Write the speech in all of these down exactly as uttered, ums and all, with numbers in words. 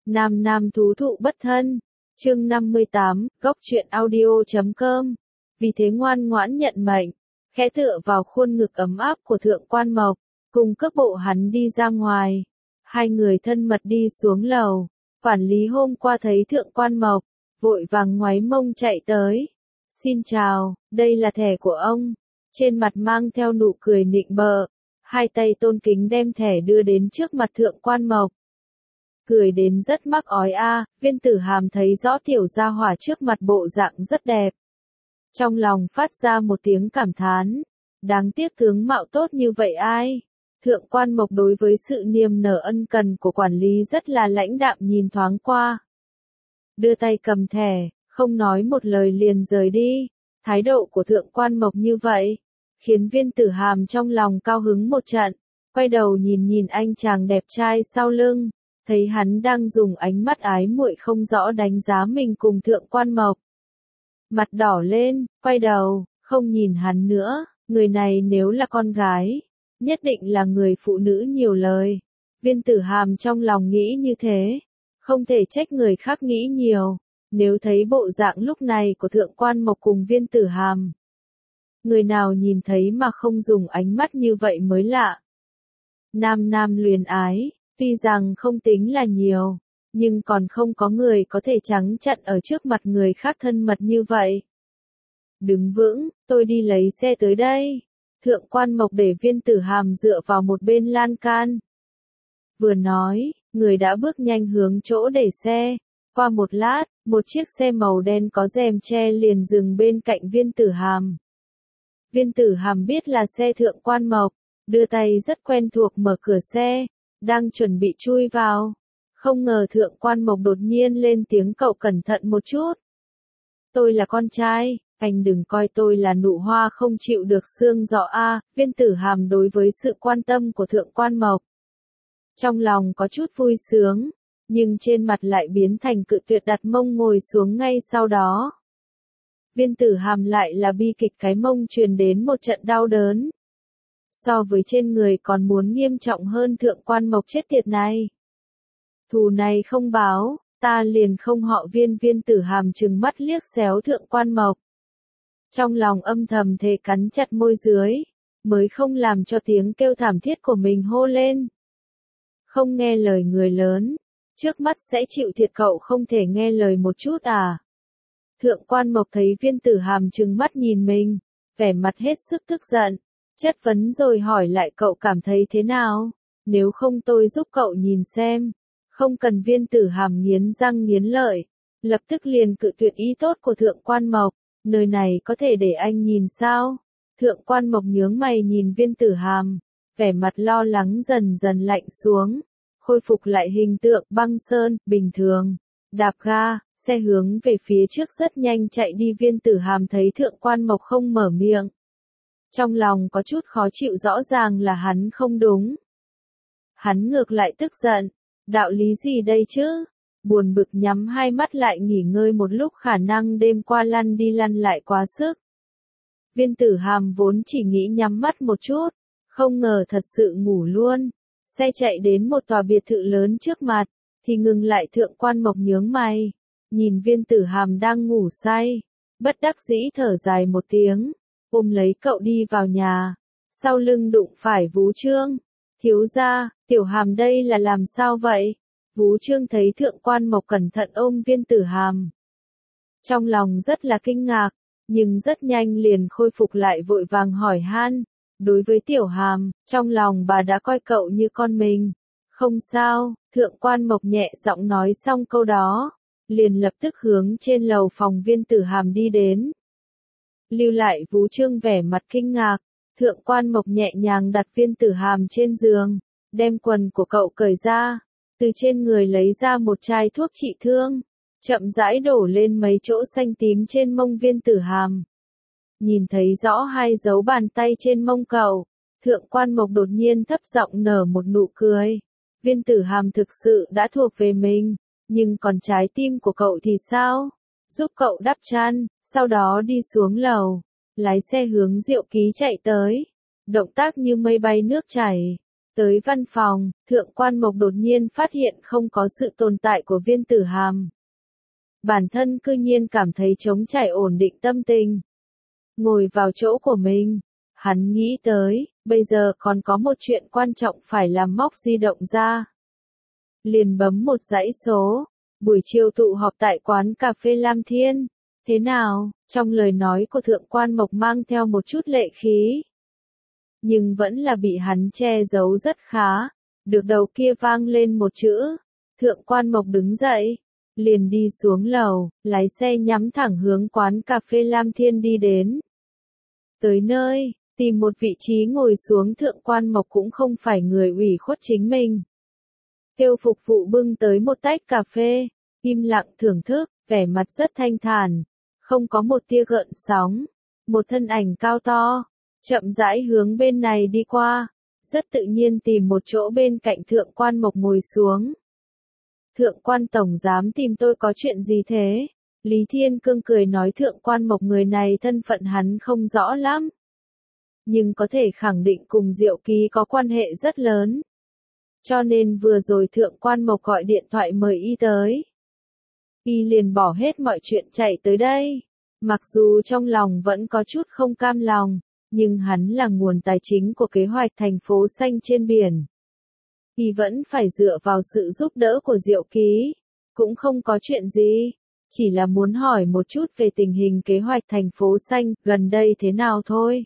Nam nam thú thụ bất thân. Chương năm mươi tám, góc truyện audio chấm com. Vì thế ngoan ngoãn nhận mệnh, khẽ tựa vào khuôn ngực ấm áp của Thượng Quan Mộc, cùng cước bộ hắn đi ra ngoài. Hai người thân mật đi xuống lầu. Quản lý hôm qua thấy Thượng Quan Mộc, vội vàng ngoáy mông chạy tới. Xin chào, đây là thẻ của ông. Trên mặt mang theo nụ cười nịnh bợ, hai tay tôn kính đem thẻ đưa đến trước mặt Thượng Quan Mộc. Cười đến rất mắc ói a, Viên Tử Hàm thấy rõ tiểu gia hỏa trước mặt bộ dạng rất đẹp. Trong lòng phát ra một tiếng cảm thán, đáng tiếc tướng mạo tốt như vậy ai. Thượng Quan Mộc đối với sự niềm nở ân cần của quản lý rất là lãnh đạm nhìn thoáng qua. Đưa tay cầm thẻ, không nói một lời liền rời đi. Thái độ của Thượng Quan Mộc như vậy, khiến Viên Tử Hàm trong lòng cao hứng một trận, quay đầu nhìn nhìn anh chàng đẹp trai sau lưng, thấy hắn đang dùng ánh mắt ái muội không rõ đánh giá mình cùng Thượng Quan Mộc. Mặt đỏ lên, quay đầu, không nhìn hắn nữa, người này nếu là con gái, nhất định là người phụ nữ nhiều lời. Viên Tử Hàm trong lòng nghĩ như thế, không thể trách người khác nghĩ nhiều, nếu thấy bộ dạng lúc này của Thượng Quan Mộc cùng Viên Tử Hàm. Người nào nhìn thấy mà không dùng ánh mắt như vậy mới lạ. Nam nam luyến ái, tuy rằng không tính là nhiều, nhưng còn không có người có thể trắng chặn ở trước mặt người khác thân mật như vậy. Đứng vững, tôi đi lấy xe tới đây. Thượng Quan Mộc để Viên Tử Hàm dựa vào một bên lan can. Vừa nói, người đã bước nhanh hướng chỗ để xe. Qua một lát, một chiếc xe màu đen có rèm che liền dừng bên cạnh Viên Tử Hàm. Viên Tử Hàm biết là xe Thượng Quan Mộc, đưa tay rất quen thuộc mở cửa xe, đang chuẩn bị chui vào. Không ngờ Thượng Quan Mộc đột nhiên lên tiếng cậu cẩn thận một chút. Tôi là con trai, anh đừng coi tôi là nụ hoa không chịu được sương gió a. Viên Tử Hàm đối với sự quan tâm của Thượng Quan Mộc, trong lòng có chút vui sướng, nhưng trên mặt lại biến thành cự tuyệt, đặt mông ngồi xuống ngay sau đó. Viên Tử Hàm lại là bi kịch, cái mông truyền đến một trận đau đớn. So với trên người còn muốn nghiêm trọng hơn Thượng Quan Mộc chết tiệt này. Thù này không báo, ta liền không họ Viên. Viên Tử Hàm trừng mắt liếc xéo Thượng Quan Mộc. Trong lòng âm thầm thề cắn chặt môi dưới, mới không làm cho tiếng kêu thảm thiết của mình hô lên. Không nghe lời người lớn, trước mắt sẽ chịu thiệt, cậu không thể nghe lời một chút à? Thượng Quan Mộc thấy Viên Tử Hàm trừng mắt nhìn mình, vẻ mặt hết sức tức giận, chất vấn rồi hỏi lại, cậu cảm thấy thế nào? Nếu không tôi giúp cậu nhìn xem. Không cần. Viên Tử Hàm nghiến răng nghiến lợi, lập tức liền cự tuyệt ý tốt của Thượng Quan Mộc, nơi này có thể để anh nhìn sao? Thượng Quan Mộc nhướng mày nhìn Viên Tử Hàm, vẻ mặt lo lắng dần dần lạnh xuống, khôi phục lại hình tượng băng sơn, bình thường, đạp ga, xe hướng về phía trước rất nhanh chạy đi. Viên Tử Hàm thấy Thượng Quan Mộc không mở miệng, trong lòng có chút khó chịu, rõ ràng là hắn không đúng. Hắn ngược lại tức giận, đạo lý gì đây chứ? Buồn bực nhắm hai mắt lại nghỉ ngơi một lúc, khả năng đêm qua lăn đi lăn lại quá sức. Viên Tử Hàm vốn chỉ nghĩ nhắm mắt một chút, không ngờ thật sự ngủ luôn. Xe chạy đến một tòa biệt thự lớn trước mặt, thì ngừng lại. Thượng Quan Mộc nhướng mày, nhìn Viên Tử Hàm đang ngủ say, bất đắc dĩ thở dài một tiếng, ôm lấy cậu đi vào nhà. Sau lưng đụng phải Vú Trương. Thiếu gia, Tiểu Hàm đây là làm sao vậy? Vú Trương thấy Thượng Quan Mộc cẩn thận ôm Viên Tử Hàm, trong lòng rất là kinh ngạc, nhưng rất nhanh liền khôi phục lại, vội vàng hỏi han. Đối với Tiểu Hàm, trong lòng bà đã coi cậu như con mình. Không sao. Thượng Quan Mộc nhẹ giọng nói xong câu đó, liền lập tức hướng trên lầu phòng Viên Tử Hàm đi đến. Lưu lại Vú Trương vẻ mặt kinh ngạc. Thượng Quan Mộc nhẹ nhàng đặt Viên Tử Hàm trên giường, đem quần của cậu cởi ra, từ trên người lấy ra một chai thuốc trị thương, chậm rãi đổ lên mấy chỗ xanh tím trên mông Viên Tử Hàm. Nhìn thấy rõ hai dấu bàn tay trên mông cậu, Thượng Quan Mộc đột nhiên thấp giọng nở một nụ cười. Viên Tử Hàm thực sự đã thuộc về mình, nhưng còn trái tim của cậu thì sao? Giúp cậu đắp chăn, sau đó đi xuống lầu, lái xe hướng Diệu Ký chạy tới. Động tác như mây bay nước chảy, Tới văn phòng, Thượng Quan Mộc đột nhiên phát hiện không có sự tồn tại của Viên Tử Hàm. Bản thân cư nhiên cảm thấy trống trải ổn định tâm tình. Ngồi vào chỗ của mình, hắn nghĩ tới, bây giờ còn có một chuyện quan trọng phải làm, móc di động ra. Liền bấm một dãy số, buổi chiều tụ họp tại quán cà phê Lam Thiên. Thế nào? Trong lời nói của Thượng Quan Mộc mang theo một chút lệ khí. Nhưng vẫn là bị hắn che giấu rất khá. Được đầu kia vang lên một chữ. Thượng Quan Mộc đứng dậy, liền đi xuống lầu, lái xe nhắm thẳng hướng quán cà phê Lam Thiên đi đến. Tới nơi, tìm một vị trí ngồi xuống, Thượng Quan Mộc cũng không phải người ủy khuất chính mình. Kêu phục vụ bưng tới một tách cà phê, im lặng thưởng thức, vẻ mặt rất thanh thản, không có một tia gợn sóng. Một thân ảnh cao to, chậm rãi hướng bên này đi qua, rất tự nhiên tìm một chỗ bên cạnh Thượng Quan Mộc ngồi xuống. Thượng Quan Tổng giám tìm tôi có chuyện gì thế? Lý Thiên Cương cười nói, Thượng Quan Mộc người này thân phận hắn không rõ lắm. Nhưng có thể khẳng định cùng Diệu Ký có quan hệ rất lớn. Cho nên vừa rồi Thượng Quan Mộc gọi điện thoại mời y tới. Y liền bỏ hết mọi chuyện chạy tới đây. Mặc dù trong lòng vẫn có chút không cam lòng, nhưng hắn là nguồn tài chính của kế hoạch thành phố xanh trên biển. Y vẫn phải dựa vào sự giúp đỡ của Diệu Ký. Cũng không có chuyện gì, chỉ là muốn hỏi một chút về tình hình kế hoạch thành phố xanh gần đây thế nào thôi.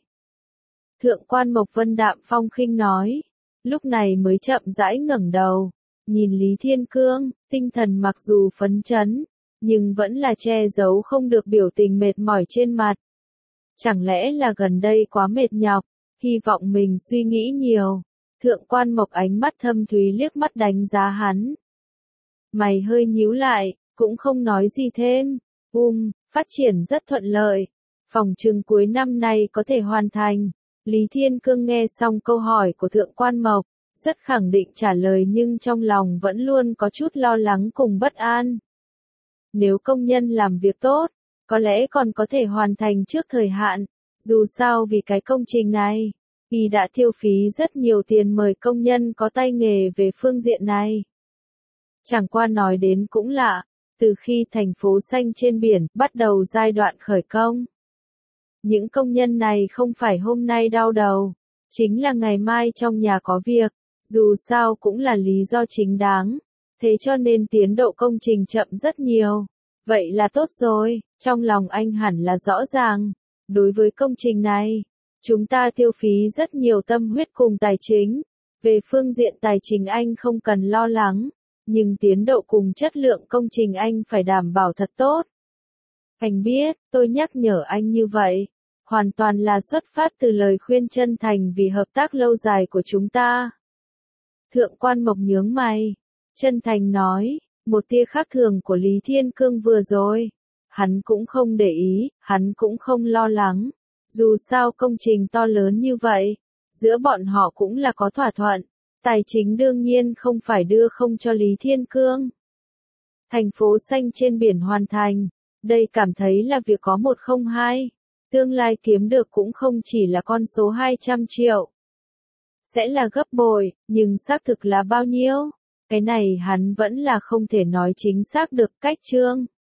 Thượng Quan Mộc vân đạm phong khinh nói, lúc này mới chậm rãi ngẩng đầu, nhìn Lý Thiên Cương, tinh thần mặc dù phấn chấn, nhưng vẫn là che giấu không được biểu tình mệt mỏi trên mặt. Chẳng lẽ là gần đây quá mệt nhọc, hy vọng mình suy nghĩ nhiều. Thượng Quan Mộc ánh mắt thâm thúy liếc mắt đánh giá hắn. Mày hơi nhíu lại, cũng không nói gì thêm. Um, phát triển rất thuận lợi. Phòng trừng cuối năm nay có thể hoàn thành. Lý Thiên Cương nghe xong câu hỏi của Thượng Quan Mộc, rất khẳng định trả lời, nhưng trong lòng vẫn luôn có chút lo lắng cùng bất an. Nếu công nhân làm việc tốt, có lẽ còn có thể hoàn thành trước thời hạn. Dù sao vì cái công trình này, y đã tiêu phí rất nhiều tiền mời công nhân có tay nghề về phương diện này. Chẳng qua nói đến cũng lạ, từ khi thành phố xanh trên biển bắt đầu giai đoạn khởi công, những công nhân này không phải hôm nay đau đầu, chính là ngày mai trong nhà có việc, dù sao cũng là lý do chính đáng, thế cho nên tiến độ công trình chậm rất nhiều. Vậy là tốt rồi, trong lòng anh hẳn là rõ ràng, đối với công trình này, chúng ta tiêu phí rất nhiều tâm huyết cùng tài chính, về phương diện tài chính anh không cần lo lắng, nhưng tiến độ cùng chất lượng công trình anh phải đảm bảo thật tốt. Anh biết, tôi nhắc nhở anh như vậy, hoàn toàn là xuất phát từ lời khuyên chân thành vì hợp tác lâu dài của chúng ta. Thượng Quan Mộc nhướng mày, chân thành nói, một tia khác thường của Lý Thiên Cương vừa rồi, hắn cũng không để ý, hắn cũng không lo lắng, dù sao công trình to lớn như vậy, giữa bọn họ cũng là có thỏa thuận, tài chính đương nhiên không phải đưa không cho Lý Thiên Cương. Thành phố xanh trên biển hoàn thành, đây cảm thấy là việc có một không hai, tương lai kiếm được cũng không chỉ là con số hai trăm triệu. Sẽ là gấp bội, nhưng xác thực là bao nhiêu? Cái này hắn vẫn là không thể nói chính xác được. Cách chương